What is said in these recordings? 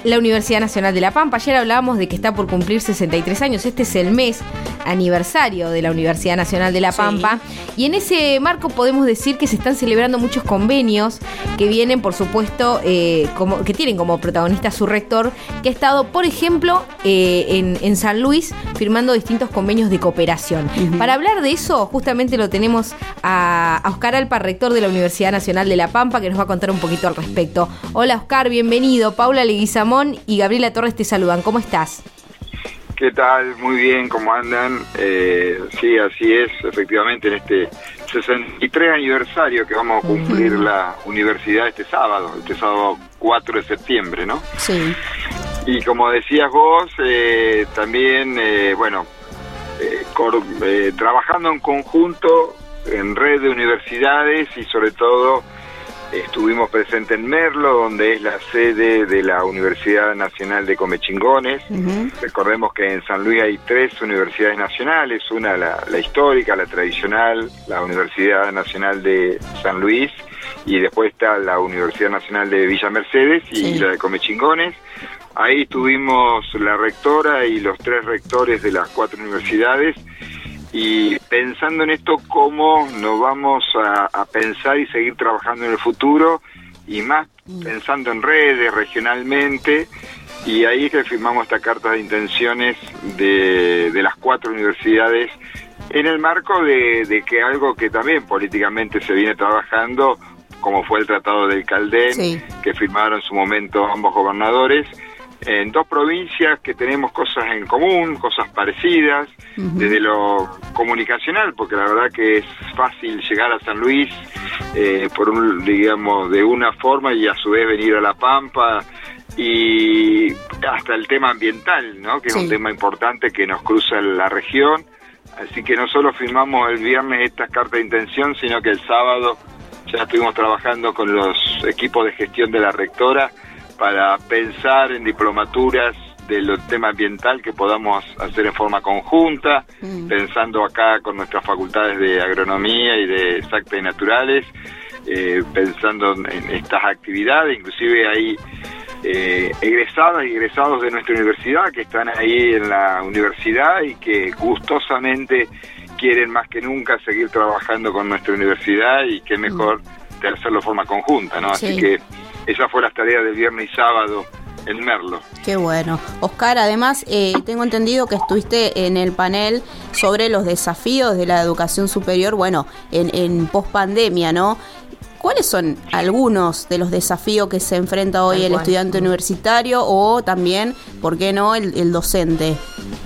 la Universidad Nacional de La Pampa. Ayer hablábamos de que está por cumplir 63 años. Este es el mes aniversario de la Universidad Nacional de La Pampa. Sí. Y en ese marco podemos decir que se están celebrando muchos convenios que vienen, por supuesto, que tienen como protagonista su rector, que ha estado, por ejemplo, en San Luis firmando distintos convenios de cooperación. Uh-huh. Para hablar de eso, justamente lo tenemos a Oscar Alpa, rector de la Universidad Nacional de La Pampa, que nos va a contar un poquito al respecto. Hola, Oscar, bienvenido. Paula Leguizamón y Gabriela Torres te saludan. ¿Cómo estás? ¿Qué tal? Muy bien, ¿cómo andan? Sí, así es, efectivamente, en este 63 aniversario que vamos a cumplir la universidad este sábado 4 de septiembre, ¿no? Sí. Y como decías vos, también, trabajando en conjunto, en red de universidades y sobre todo estuvimos presentes en Merlo, donde es la sede de la Universidad Nacional de Comechingones. Uh-huh. Recordemos que en San Luis hay 3 universidades nacionales, una la histórica, la tradicional, la Universidad Nacional de San Luis, y después está la Universidad Nacional de Villa Mercedes y la de Comechingones. Ahí tuvimos la rectora y los 3 rectores de las 4 universidades, y pensando en esto, cómo nos vamos a pensar y seguir trabajando en el futuro, y más pensando en redes, regionalmente, y ahí es que firmamos esta carta de intenciones de las 4 universidades, en el marco de que algo que también políticamente se viene trabajando, como fue el Tratado del Caldén, que firmaron en su momento ambos gobernadores, en 2 provincias que tenemos cosas en común, cosas parecidas, desde lo comunicacional, porque la verdad que es fácil llegar a San Luis, de una forma, y a su vez venir a La Pampa, y hasta el tema ambiental, ¿no? Que es un tema importante que nos cruza la región. Así que no solo firmamos el viernes esta carta de intención, sino que el sábado ya estuvimos trabajando con los equipos de gestión de la rectora para pensar en diplomaturas del tema ambiental que podamos hacer en forma conjunta, pensando acá con nuestras facultades de agronomía y de exactas y naturales, pensando en estas actividades. Inclusive hay egresadas y egresados de nuestra universidad que están ahí en la universidad y que gustosamente quieren más que nunca seguir trabajando con nuestra universidad, y qué mejor de hacerlo de forma conjunta, ¿no? Así que esa fue la tarea del viernes y sábado en Merlo. Qué bueno. Oscar, además, tengo entendido que estuviste en el panel sobre los desafíos de la educación superior, en pospandemia, ¿no? ¿Cuáles son algunos de los desafíos que se enfrenta hoy el estudiante universitario o también, por qué no, el docente?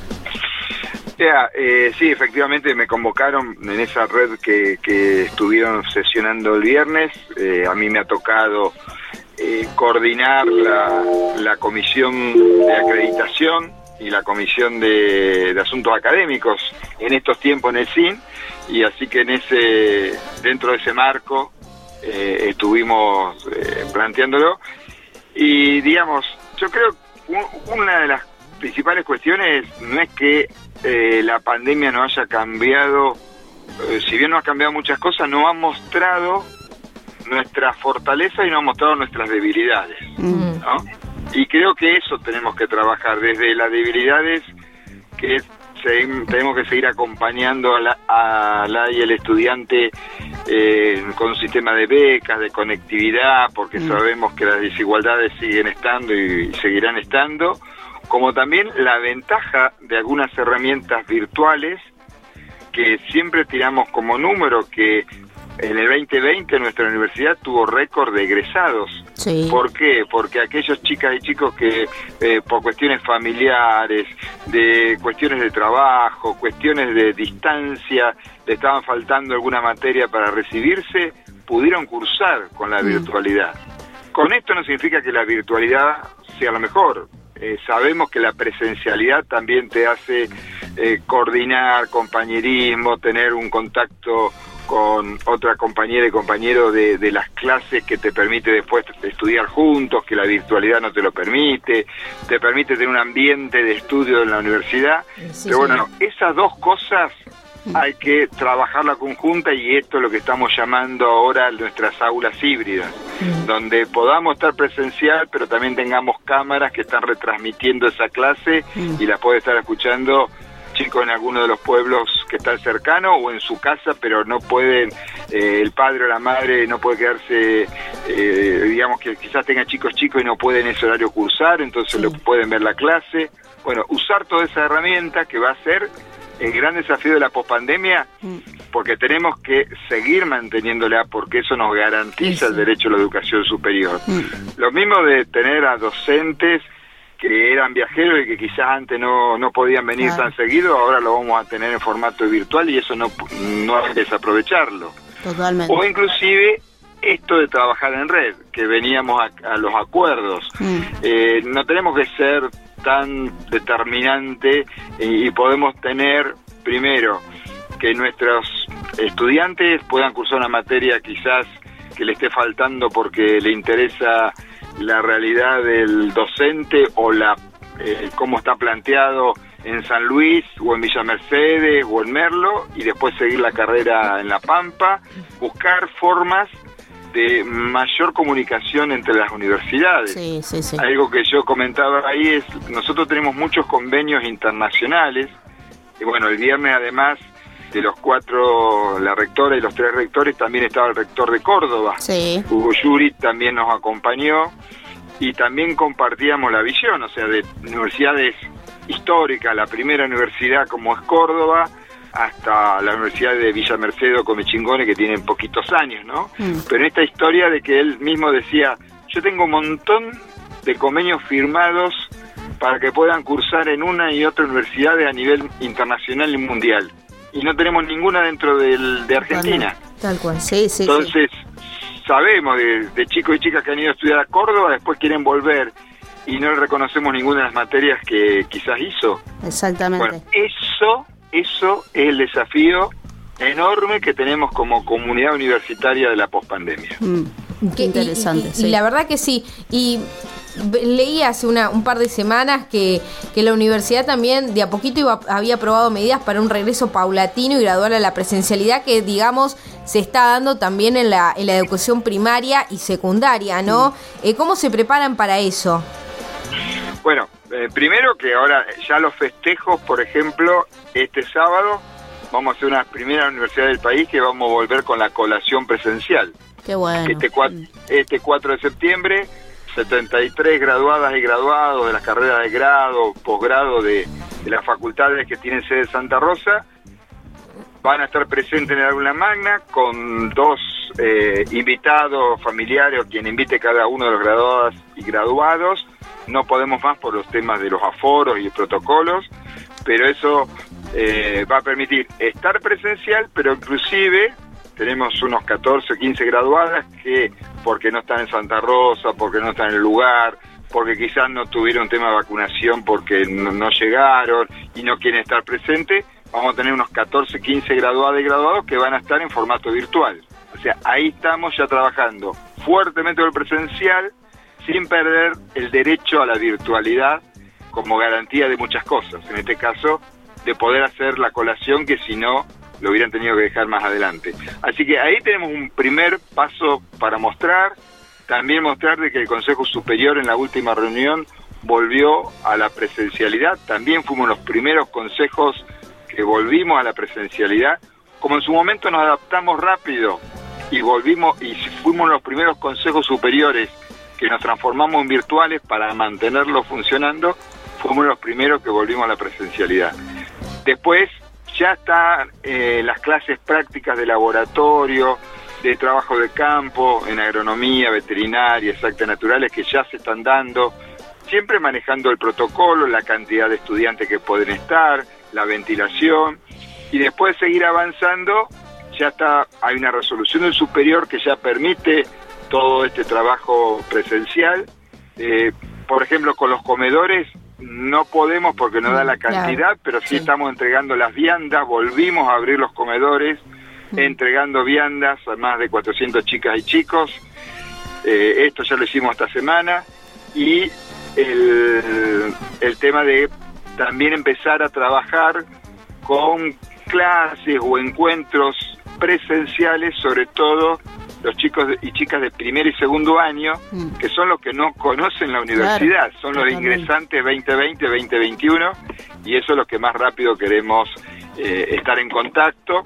Sí, efectivamente me convocaron en esa red que estuvieron sesionando el viernes. A mí me ha tocado coordinar la comisión de acreditación y la comisión de asuntos académicos en estos tiempos en el CIN, y así que dentro de ese marco estuvimos planteándolo. Y digamos, yo creo que una de las principales cuestiones no es que la pandemia no haya cambiado, si bien no ha cambiado muchas cosas, no ha mostrado nuestra fortaleza y no ha mostrado nuestras debilidades, ¿no? Y creo que eso tenemos que trabajar, desde las debilidades, que tenemos que seguir acompañando a la y el estudiante con un sistema de becas, de conectividad, porque sabemos que las desigualdades siguen estando y seguirán estando, como también la ventaja de algunas herramientas virtuales que siempre tiramos como número, que en el 2020 nuestra universidad tuvo récord de egresados. Sí. ¿Por qué? Porque aquellos chicas y chicos que por cuestiones familiares, de cuestiones de trabajo, cuestiones de distancia, le estaban faltando alguna materia para recibirse, pudieron cursar con la virtualidad. Con esto no significa que la virtualidad sea lo mejor. Sabemos que la presencialidad también te hace coordinar, compañerismo, tener un contacto con otra compañera y compañero de las clases que te permite después estudiar juntos, que la virtualidad no te lo permite, te permite tener un ambiente de estudio en la universidad. Sí, pero bueno, esas dos cosas hay que trabajar la conjunta, y esto es lo que estamos llamando ahora nuestras aulas híbridas, donde podamos estar presencial, pero también tengamos cámaras que están retransmitiendo esa clase y la puede estar escuchando chicos en alguno de los pueblos que están cercanos o en su casa, pero no pueden, el padre o la madre no puede quedarse, digamos que quizás tengan chicos y no pueden en ese horario cursar, entonces lo pueden ver la clase. Bueno, usar toda esa herramienta que va a ser el gran desafío de la pospandemia, porque tenemos que seguir manteniéndola, porque eso nos garantiza el derecho a la educación superior. Lo mismo de tener a docentes que eran viajeros y que quizás antes no podían venir tan seguido, ahora lo vamos a tener en formato virtual, y eso no hay que desaprovecharlo. Totalmente. O inclusive esto de trabajar en red, que veníamos a los acuerdos. No tenemos que ser tan determinante, y podemos tener, primero, que nuestros estudiantes puedan cursar una materia quizás que le esté faltando porque le interesa la realidad del docente o cómo está planteado en San Luis o en Villa Mercedes o en Merlo, y después seguir la carrera en La Pampa, buscar formas de mayor comunicación entre las universidades. Sí. Algo que yo comentaba ahí es, nosotros tenemos muchos convenios internacionales, y bueno, el viernes además de los 4, la rectora y los 3 rectores, también estaba el rector de Córdoba, Hugo Yuri, también nos acompañó, y también compartíamos la visión, o sea, de universidades históricas, la primera universidad como es Córdoba, hasta la Universidad de Villa Mercedes o Comechingone, que tienen poquitos años, ¿no? Pero esta historia de que él mismo decía, yo tengo un montón de convenios firmados para que puedan cursar en una y otra universidad a nivel internacional y mundial, y no tenemos ninguna dentro de Argentina. Tal cual, Entonces, sabemos de chicos y chicas que han ido a estudiar a Córdoba, después quieren volver, y no le reconocemos ninguna de las materias que quizás hizo. Exactamente. Bueno, eso es el desafío enorme que tenemos como comunidad universitaria de la pospandemia. Qué interesante. Y la verdad que sí. Y leí hace un par de semanas que la universidad también de a poquito había aprobado medidas para un regreso paulatino y gradual a la presencialidad, que digamos se está dando también en la educación primaria y secundaria, ¿no? ¿Cómo se preparan para eso? Bueno, primero que ahora ya los festejos, por ejemplo, este sábado vamos a ser una primera universidad del país que vamos a volver con la colación presencial. Qué bueno. Este 4 de septiembre, 73 graduadas y graduados de las carreras de grado, posgrado de las facultades que tienen sede en Santa Rosa, van a estar presentes en el aula magna con 2 invitados familiares, o quien invite cada uno de los graduadas y graduados. No podemos más por los temas de los aforos y protocolos, pero eso va a permitir estar presencial, pero inclusive tenemos unos 14 o 15 graduadas que, porque no están en Santa Rosa, porque no están en el lugar, porque quizás no tuvieron tema de vacunación porque no llegaron y no quieren estar presentes, vamos a tener unos 14, 15 graduadas y graduados que van a estar en formato virtual. O sea, ahí estamos ya trabajando fuertemente con el presencial, sin perder el derecho a la virtualidad como garantía de muchas cosas. En este caso, de poder hacer la colación, que si no, lo hubieran tenido que dejar más adelante. Así que ahí tenemos un primer paso para mostrar. También mostrar de que el Consejo Superior en la última reunión volvió a la presencialidad. También fuimos los primeros consejos que volvimos a la presencialidad. Como en su momento nos adaptamos rápido y volvimos, y fuimos los primeros consejos superiores que nos transformamos en virtuales para mantenerlo funcionando, fuimos los primeros que volvimos a la presencialidad. Después ya están las clases prácticas de laboratorio, de trabajo de campo, en agronomía, veterinaria, exactas naturales, que ya se están dando, siempre manejando el protocolo, la cantidad de estudiantes que pueden estar, la ventilación, y después de seguir avanzando, ya hay una resolución del superior que ya permite todo este trabajo presencial. Por ejemplo, con los comedores no podemos porque no da la cantidad, pero sí estamos entregando las viandas, volvimos a abrir los comedores, entregando viandas a más de 400 chicas y chicos. Esto ya lo hicimos esta semana, y el tema de también empezar a trabajar con clases o encuentros presenciales, sobre todo los chicos y chicas de primer y segundo año, que son los que no conocen la universidad, son los ingresantes 2020, 2021, y eso es lo que más rápido queremos estar en contacto,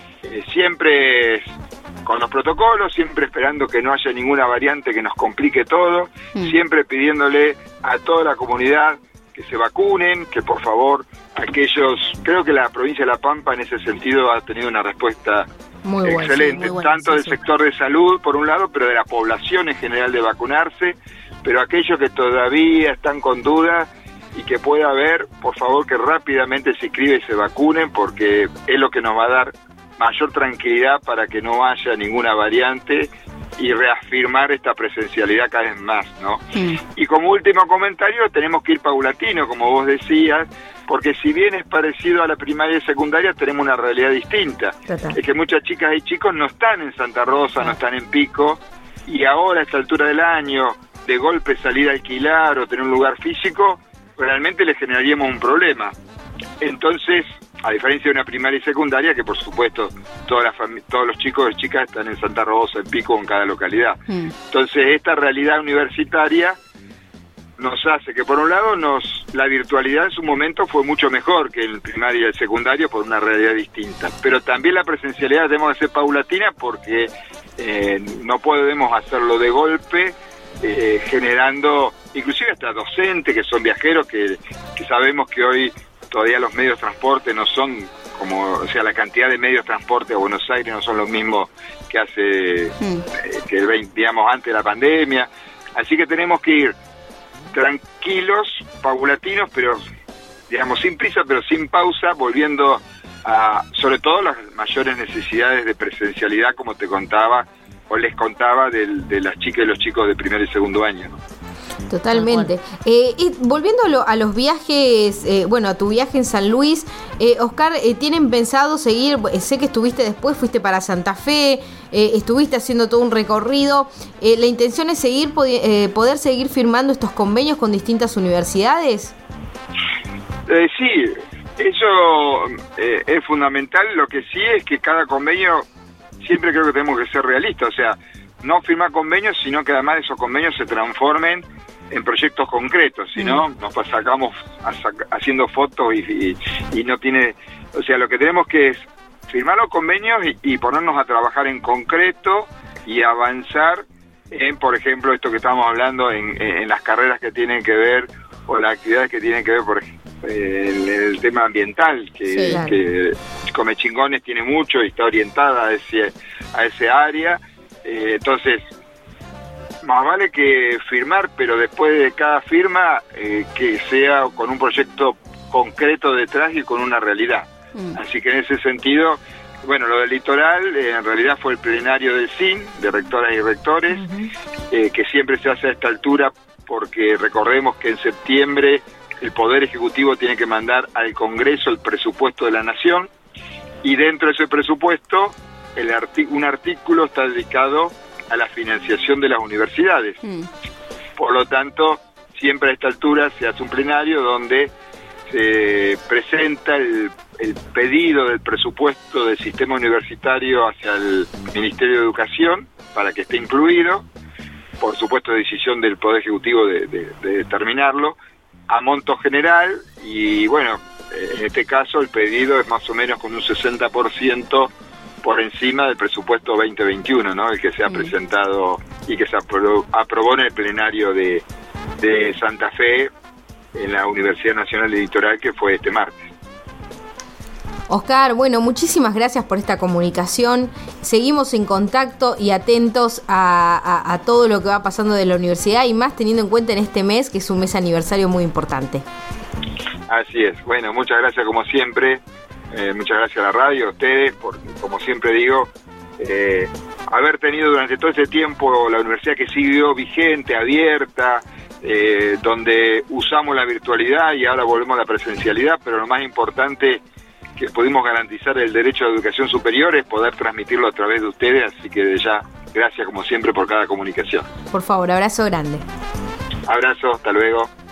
siempre con los protocolos, siempre esperando que no haya ninguna variante que nos complique todo, siempre pidiéndole a toda la comunidad que se vacunen, que por favor creo que la provincia de La Pampa en ese sentido ha tenido una respuesta muy excelente, muy tanto del sector de salud por un lado, pero de la población en general de vacunarse, pero aquellos que todavía están con dudas y que pueda haber, por favor que rápidamente se inscriban y se vacunen, porque es lo que nos va a dar mayor tranquilidad para que no haya ninguna variante y reafirmar esta presencialidad cada vez más, ¿no? Y como último comentario, tenemos que ir paulatino, como vos decías, porque si bien es parecido a la primaria y secundaria, tenemos una realidad distinta. Es que muchas chicas y chicos no están en Santa Rosa, no están en Pico, y ahora a esta altura del año, de golpe salir a alquilar o tener un lugar físico, realmente les generaríamos un problema. Entonces, a diferencia de una primaria y secundaria, que por supuesto todos los chicos y chicas están en Santa Rosa, en Pico, en cada localidad. Entonces, esta realidad universitaria nos hace que, por un lado, la virtualidad en su momento fue mucho mejor que el primario y el secundario por una realidad distinta. Pero también la presencialidad tenemos que ser paulatina porque no podemos hacerlo de golpe, generando, inclusive hasta docentes que son viajeros, que sabemos que hoy todavía los medios de transporte no son la cantidad de medios de transporte a Buenos Aires no son los mismos que hace, digamos, antes de la pandemia. Así que tenemos que ir tranquilos, paulatinos, pero, digamos, sin prisa, pero sin pausa, volviendo a, sobre todo, las mayores necesidades de presencialidad, como te contaba, o les contaba, de las chicas y los chicos de primer y segundo año, ¿no? Totalmente. Y volviendo a los viajes, a tu viaje en San Luis, Oscar, ¿tienen pensado seguir? Sé que estuviste después, fuiste para Santa Fe, estuviste haciendo todo un recorrido. ¿La intención es poder seguir firmando estos convenios con distintas universidades? Sí, eso es fundamental. Lo que sí es que cada convenio, siempre creo que tenemos que ser realistas, o sea, no firmar convenios, sino que además esos convenios se transformen en proyectos concretos, si no nos sacamos haciendo fotos y no tiene, o sea, lo que tenemos que es firmar los convenios y ponernos a trabajar en concreto y avanzar en, por ejemplo, esto que estamos hablando en las carreras que tienen que ver o las actividades que tienen que ver, por ejemplo, el tema ambiental, que Comechingones tiene mucho y está orientada a ese área. Entonces, más vale que firmar, pero después de cada firma que sea con un proyecto concreto detrás y con una realidad. Así que en ese sentido, bueno, lo del litoral en realidad fue el plenario del CIN, de rectoras y rectores, que siempre se hace a esta altura porque recordemos que en septiembre el Poder Ejecutivo tiene que mandar al Congreso el presupuesto de la Nación y dentro de ese presupuesto un artículo está dedicado a la financiación de las universidades. Por lo tanto, siempre a esta altura se hace un plenario donde se presenta el pedido del presupuesto del sistema universitario hacia el Ministerio de Educación para que esté incluido, por supuesto decisión del Poder Ejecutivo de determinarlo, a monto general, y bueno, en este caso el pedido es más o menos con un 60% por encima del presupuesto 2021, ¿no? El que se ha presentado y que se aprobó en el plenario de Santa Fe en la Universidad Nacional del Litoral, que fue este martes. Oscar, bueno, muchísimas gracias por esta comunicación. Seguimos en contacto y atentos a todo lo que va pasando de la universidad y más teniendo en cuenta en este mes, que es un mes aniversario muy importante. Así es. Bueno, muchas gracias como siempre. Muchas gracias a la radio, a ustedes, por, como siempre digo, haber tenido durante todo ese tiempo la universidad que siguió vigente, abierta, donde usamos la virtualidad y ahora volvemos a la presencialidad, pero lo más importante que pudimos garantizar el derecho a la educación superior es poder transmitirlo a través de ustedes, así que de ya, gracias como siempre por cada comunicación. Por favor, abrazo grande. Abrazo, hasta luego.